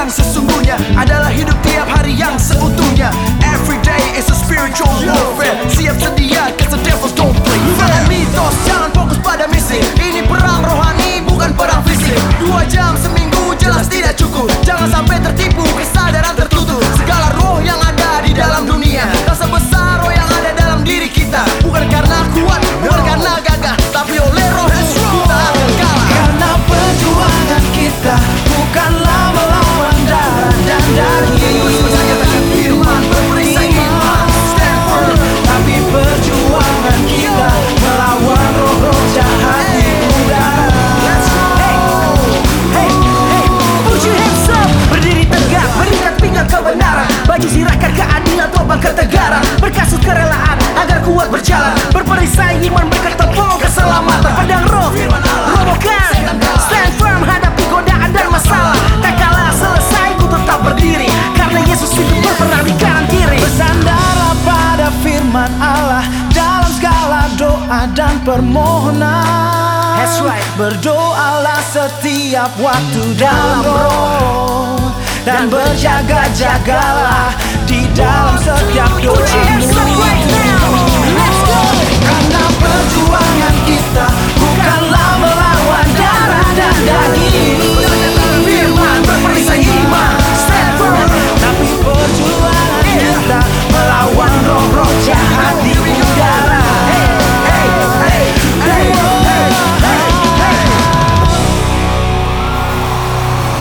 yang sesungguhnya adalah hidup tiap hari yang seutuhnya. Every day is a spiritual warfare. Siap sedia, cause the devil don't play fair. Mitos, jangan fokus pada misi. Ini perang rohani, bukan perang fisik. 2 jam seminggu jelas tidak cukup. Jangan sampai tertipu, kesadaran tertutup. Segala roh yang ada di dalam dunia tak sebesar roh yang ada dalam diri kita. Bukan karena kuat, bukan karena gagah, tapi oleh roh kita akan kalah. Karena perjuangan kita bukanlah melawan darah dan daging, Menyatakan firman, berperisai iman, stand firm. tapi perjuangan kita melawan roh-roh jahat di udara. Hey, put your hands up. Berdiri tegak, berikat pinggang kebenaran. Baju sirahkan keadilan, topang ketegaran. Berkasut kerelaan agar kuat berjalan. Berperisai iman, berkata keselamatan. Pedang roh, robohkan. Stand firm, hadapi godaan dan masalah. Tak kalah selesai, ku tetap berdiri. Karena Yesus hidup berperang di kanan kiri. Bersandarlah pada firman Allah dalam segala doa dan permohonan. That's right. Berdoalah setiap waktu dalam roh, dan berjaga-jagalah di dalam setiap doa.